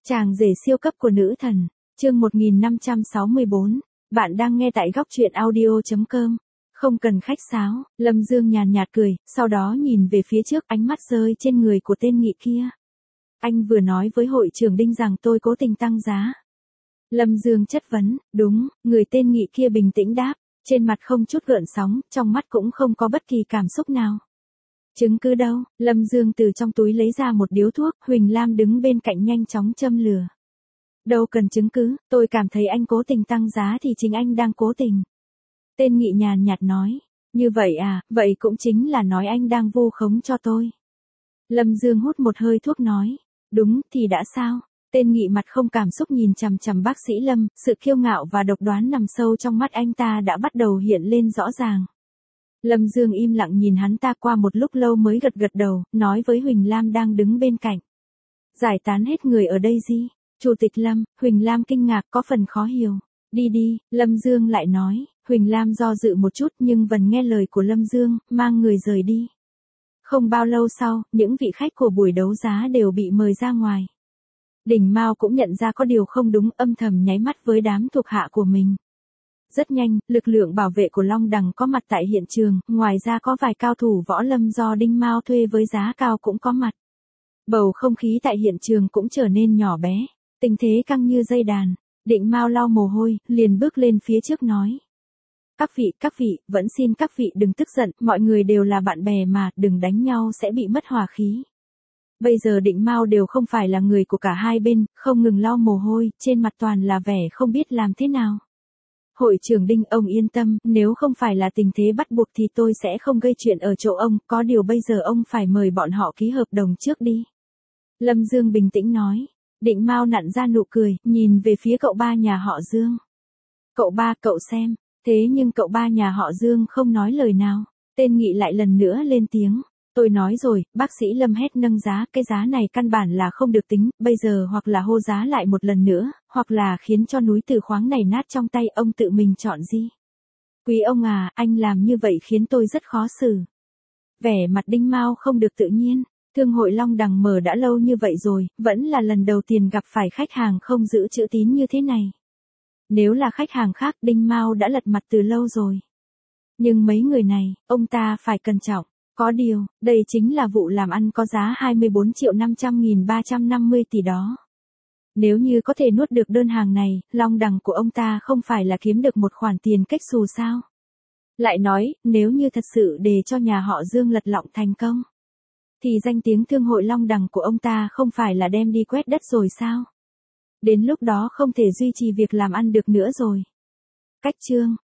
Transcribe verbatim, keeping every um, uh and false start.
Chàng rể siêu cấp của nữ thần, chương một nghìn năm trăm sáu mươi bốn, bạn đang nghe tại góc truyện audio chấm com. Không cần khách sáo, Lâm Dương nhàn nhạt cười, sau đó nhìn về phía trước, ánh mắt rơi trên người của tên nghị kia. Anh vừa nói với hội trưởng Đinh rằng tôi cố tình tăng giá. Lâm Dương chất vấn, đúng, người tên nghị kia bình tĩnh đáp, trên mặt không chút gợn sóng, trong mắt cũng không có bất kỳ cảm xúc nào. Chứng cứ đâu? Lâm Dương từ trong túi lấy ra một điếu thuốc, Huỳnh Lam đứng bên cạnh nhanh chóng châm lửa. Đâu cần chứng cứ, tôi cảm thấy anh cố tình tăng giá thì chính anh đang cố tình. Tên nghị nhàn nhạt nói, như vậy à, vậy cũng chính là nói anh đang vu khống cho tôi. Lâm Dương hút một hơi thuốc nói, đúng, thì đã sao? Tên nghị mặt không cảm xúc nhìn chằm chằm bác sĩ Lâm, sự kiêu ngạo và độc đoán nằm sâu trong mắt anh ta đã bắt đầu hiện lên rõ ràng. Lâm Dương im lặng nhìn hắn ta qua một lúc lâu mới gật gật đầu, nói với Huỳnh Lam đang đứng bên cạnh. Giải tán hết người ở đây gì? Chủ tịch Lâm, Huỳnh Lam kinh ngạc có phần khó hiểu. Đi đi, Lâm Dương lại nói, Huỳnh Lam do dự một chút nhưng vẫn nghe lời của Lâm Dương, mang người rời đi. Không bao lâu sau, những vị khách của buổi đấu giá đều bị mời ra ngoài. Đỉnh Mao cũng nhận ra có điều không đúng, âm thầm nháy mắt với đám thuộc hạ của mình. Rất nhanh, lực lượng bảo vệ của Long Đằng có mặt tại hiện trường, ngoài ra có vài cao thủ võ lâm do Đinh Mao thuê với giá cao cũng có mặt. Bầu không khí tại hiện trường cũng trở nên nhỏ bé, tình thế căng như dây đàn. Định Mao lau mồ hôi, liền bước lên phía trước nói. Các vị, các vị, vẫn xin các vị đừng tức giận, mọi người đều là bạn bè mà, đừng đánh nhau sẽ bị mất hòa khí. Bây giờ Định Mao đều không phải là người của cả hai bên, không ngừng lau mồ hôi, trên mặt toàn là vẻ không biết làm thế nào. Hội trưởng Đinh, ông yên tâm, nếu không phải là tình thế bắt buộc thì tôi sẽ không gây chuyện ở chỗ ông, có điều bây giờ ông phải mời bọn họ ký hợp đồng trước đi. Lâm Dương bình tĩnh nói. Định Mao nặn ra nụ cười, nhìn về phía cậu ba nhà họ Dương. Cậu ba, cậu xem, thế nhưng cậu ba nhà họ Dương không nói lời nào. Tên nghị lại lần nữa lên tiếng. Tôi nói rồi, bác sĩ Lâm hét nâng giá, cái giá này căn bản là không được tính, bây giờ hoặc là hô giá lại một lần nữa, hoặc là khiến cho núi Tử Khoáng này nát trong tay, ông tự mình chọn gì. Quý ông à, anh làm như vậy khiến tôi rất khó xử. Vẻ mặt Đinh Mao không được tự nhiên, thương hội Long Đằng mở đã lâu như vậy rồi, vẫn là lần đầu tiên gặp phải khách hàng không giữ chữ tín như thế này. Nếu là khách hàng khác Đinh Mao đã lật mặt từ lâu rồi. Nhưng mấy người này, ông ta phải cẩn trọng. Có điều, đây chính là vụ làm ăn có giá hai mươi bốn triệu năm trăm nghìn ba trăm năm mươi tỷ đó. Nếu như có thể nuốt được đơn hàng này, Long Đằng của ông ta không phải là kiếm được một khoản tiền cách xù sao? Lại nói, nếu như thật sự để cho nhà họ Dương lật lọng thành công, thì danh tiếng thương hội Long Đằng của ông ta không phải là đem đi quét đất rồi sao? Đến lúc đó không thể duy trì việc làm ăn được nữa rồi. Cách chương.